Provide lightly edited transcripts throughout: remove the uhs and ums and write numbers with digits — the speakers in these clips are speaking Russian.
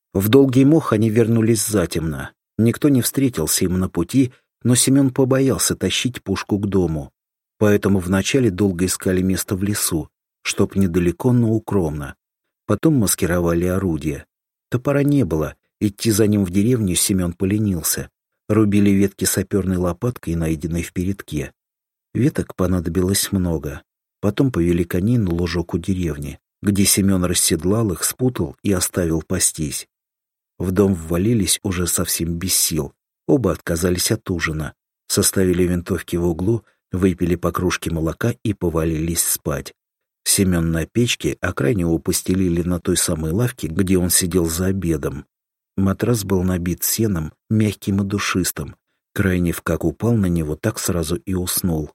В Долгий Мох они вернулись затемно. Никто не встретился им на пути, но Семен побоялся тащить пушку к дому. Поэтому вначале долго искали место в лесу, чтоб недалеко, но укромно. Потом маскировали орудия. Топора не было, идти за ним в деревню Семен поленился. Рубили ветки саперной лопаткой, найденной в передке. Веток понадобилось много. Потом повели коней на лужок у деревни, где Семен расседлал их, спутал и оставил пастись. В дом ввалились уже совсем без сил. Оба отказались от ужина. Составили винтовки в углу, выпили по кружке молока и повалились спать. Семен на печке, а крайнего постелили на той самой лавке, где он сидел за обедом. Матрас был набит сеном, мягким и душистым. Крайнев как упал на него, так сразу и уснул.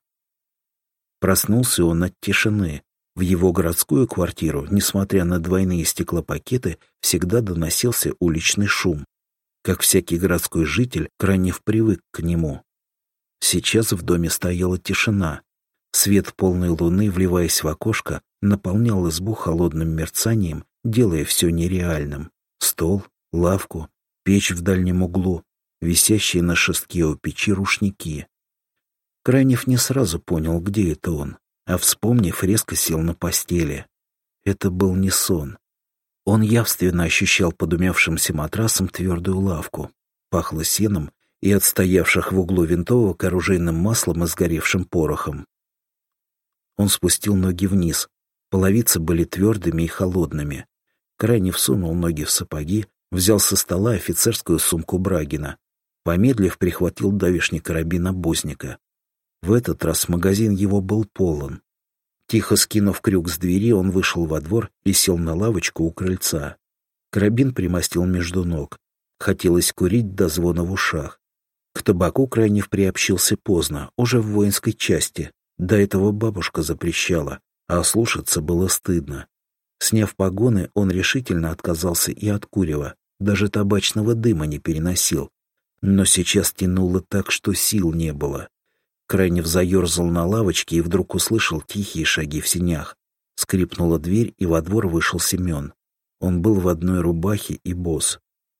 Проснулся он от тишины. В его городскую квартиру, несмотря на двойные стеклопакеты, всегда доносился уличный шум. Как всякий городской житель, Крайнев привык к нему. Сейчас в доме стояла тишина. Свет полной луны, вливаясь в окошко, наполнял избу холодным мерцанием, делая все нереальным. Стол, лавку, печь в дальнем углу, висящие на шестке у печи рушники. Крайнев не сразу понял, где это он, а, вспомнив, резко сел на постели. Это был не сон. Он явственно ощущал под умявшимся матрасом твердую лавку. Пахло сеном и отстоявших в углу винтовок оружейным маслом и сгоревшим порохом. Он спустил ноги вниз. Половицы были твердыми и холодными. Крайнев сунул ноги в сапоги, взял со стола офицерскую сумку Брагина. Помедлив, прихватил давишний карабин обозника. В этот раз магазин его был полон. Тихо скинув крюк с двери, он вышел во двор и сел на лавочку у крыльца. Карабин примостил между ног. Хотелось курить до звона в ушах. К табаку Крайнев приобщился поздно, уже в воинской части. До этого бабушка запрещала, а слушаться было стыдно. Сняв погоны, он решительно отказался и от курева, даже табачного дыма не переносил. Но сейчас тянуло так, что сил не было. Крайнев заерзал на лавочке и вдруг услышал тихие шаги в сенях. Скрипнула дверь, и во двор вышел Семен. Он был в одной рубахе и босс.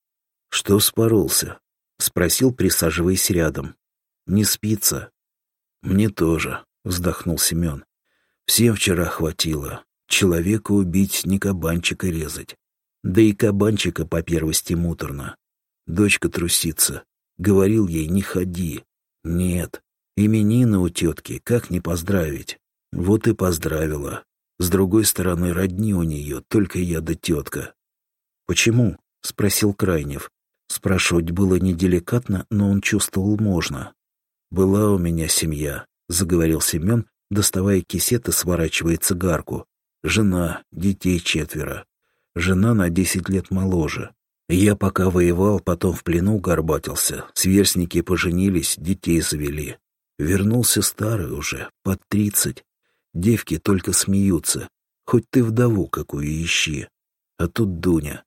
«Что вспоролся?» — спросил, присаживаясь рядом. «Не спится?» «Мне тоже», — вздохнул Семен. «Всем вчера хватило. Человека убить, не кабанчика резать. Да и кабанчика по первости муторно. Дочка трусится. Говорил ей, не ходи. Нет. Именины у тетки, как не поздравить? Вот и поздравила. С другой стороны, родни у нее, только я да тетка». «Почему?» — спросил Крайнев. Спрашивать было неделикатно, но он чувствовал можно. «Была у меня семья», — заговорил Семен, доставая кисет и сворачивая цигарку. «Жена, детей 4. Жена на 10 лет моложе. Я пока воевал, потом в плену горбатился. Сверстники поженились, детей завели. Вернулся старый уже, под 30. Девки только смеются. Хоть ты вдову какую ищи. А тут Дуня,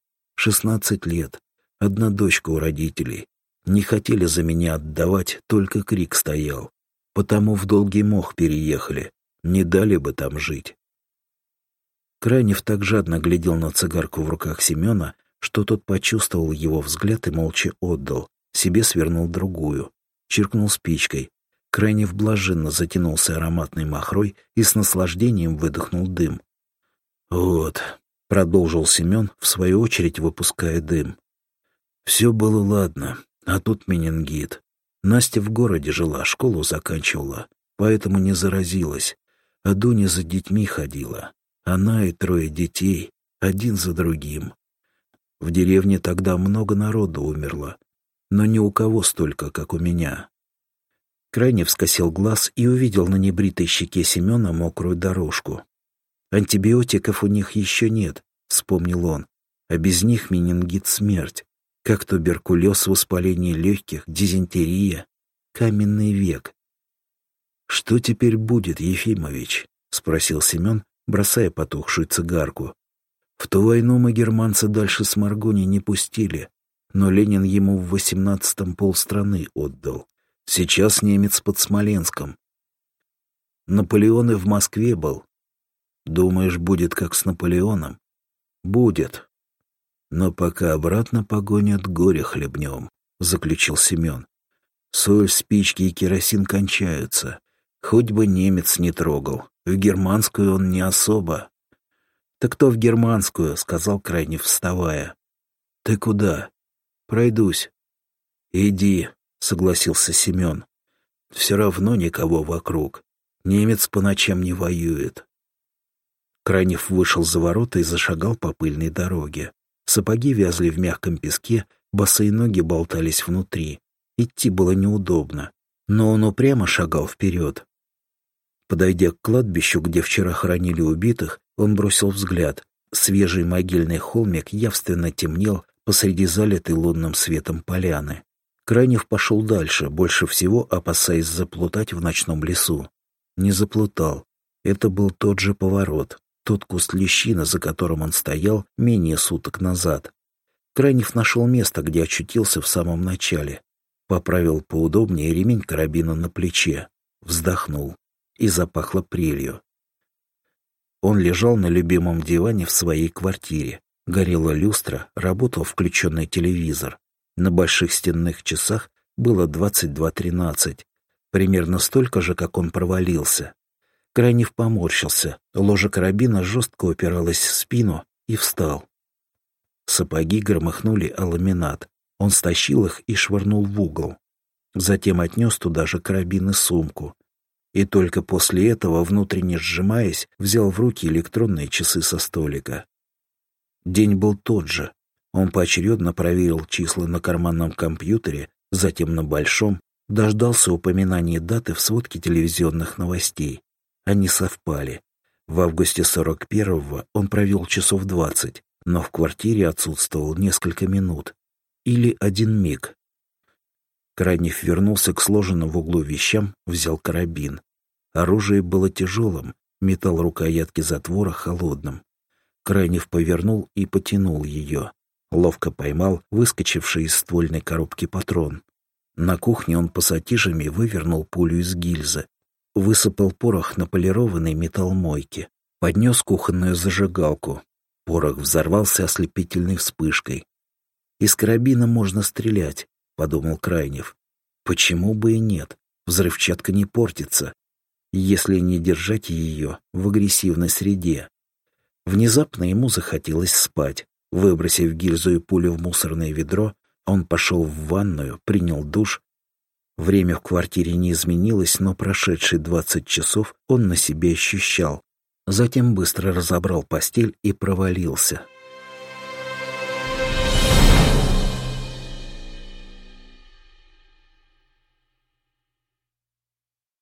16 лет. Одна дочка у родителей. Не хотели за меня отдавать, только крик стоял. Потому в Долгий Мох переехали. Не дали бы там жить». Крайнев так жадно глядел на цигарку в руках Семена, что тот почувствовал его взгляд и молча отдал. Себе свернул другую. Чиркнул спичкой. Крайнев блаженно затянулся ароматной махрой и с наслаждением выдохнул дым. «Вот», — продолжил Семен, в свою очередь выпуская дым. «Все было ладно, а тут менингит. Настя в городе жила, школу заканчивала, поэтому не заразилась. А Дуня за детьми ходила. Она и 3 детей, один за другим. В деревне тогда много народу умерло, но ни у кого столько, как у меня». Крайнев скосил глаз и увидел на небритой щеке Семена мокрую дорожку. «Антибиотиков у них еще нет», — вспомнил он, «а без них менингит — смерть. Как туберкулез, воспаление легких, дизентерия, каменный век». «Что теперь будет, Ефимович?» — спросил Семен, бросая потухшую цигарку. «В ту войну мы германца дальше с Маргони не пустили, но Ленин ему в 18-м полстраны отдал. Сейчас немец под Смоленском. Наполеон и в Москве был. Думаешь, будет как с Наполеоном?» «Будет. Но пока обратно погонят, горе хлебнем, заключил Семен. Соль, спички и керосин кончаются. Хоть бы немец не трогал. В германскую он не особо. «Так кто в германскую?» — сказал Крайнев, вставая. «Ты куда?» «Пройдусь». «Иди», — согласился Семен. «Все равно никого вокруг. Немец по ночам не воюет». Крайнев вышел за ворота и зашагал по пыльной дороге. Сапоги вязли в мягком песке, босые ноги болтались внутри. Идти было неудобно, но он упрямо шагал вперед. Подойдя к кладбищу, где вчера хоронили убитых, он бросил взгляд. Свежий могильный холмик явственно темнел посреди залитой лунным светом поляны. Крайнев пошел дальше, больше всего опасаясь заплутать в ночном лесу. Не заплутал. Это был тот же поворот, тот куст лещины, за которым он стоял менее суток назад. Крайнев нашел место, где очутился в самом начале. Поправил поудобнее ремень карабина на плече. Вздохнул. И запахло прелью. Он лежал на любимом диване в своей квартире. Горела люстра, работал включенный телевизор. На больших стенных часах было 22:13. Примерно столько же, как он провалился. Крайнев поморщился. Ложа карабина жестко упиралась в спину и встал. Сапоги громыхнули о ламинат. Он стащил их и швырнул в угол. Затем отнес туда же карабин и сумку. И только после этого, внутренне сжимаясь, взял в руки электронные часы со столика. День был тот же. Он поочередно проверил числа на карманном компьютере, затем на большом, дождался упоминания даты в сводке телевизионных новостей. Они совпали. В августе 41-го он провел часов 20, но в квартире отсутствовал несколько минут. Или 1 миг. Крайнев вернулся к сложенным в углу вещам, взял карабин. Оружие было тяжелым, металл рукоятки затвора холодным. Крайнев повернул и потянул ее. Ловко поймал выскочивший из ствольной коробки патрон. На кухне он пассатижами вывернул пулю из гильзы. Высыпал порох на полированный металл мойки. Поднес кухонную зажигалку. Порох взорвался ослепительной вспышкой. «Из карабина можно стрелять», — подумал Крайнев. «Почему бы и нет? Взрывчатка не портится, если не держать ее в агрессивной среде». Внезапно ему захотелось спать. Выбросив гильзу и пулю в мусорное ведро, он пошел в ванную, принял душ. Время в квартире не изменилось, но прошедшие 20 часов он на себе ощущал. Затем быстро разобрал постель и провалился.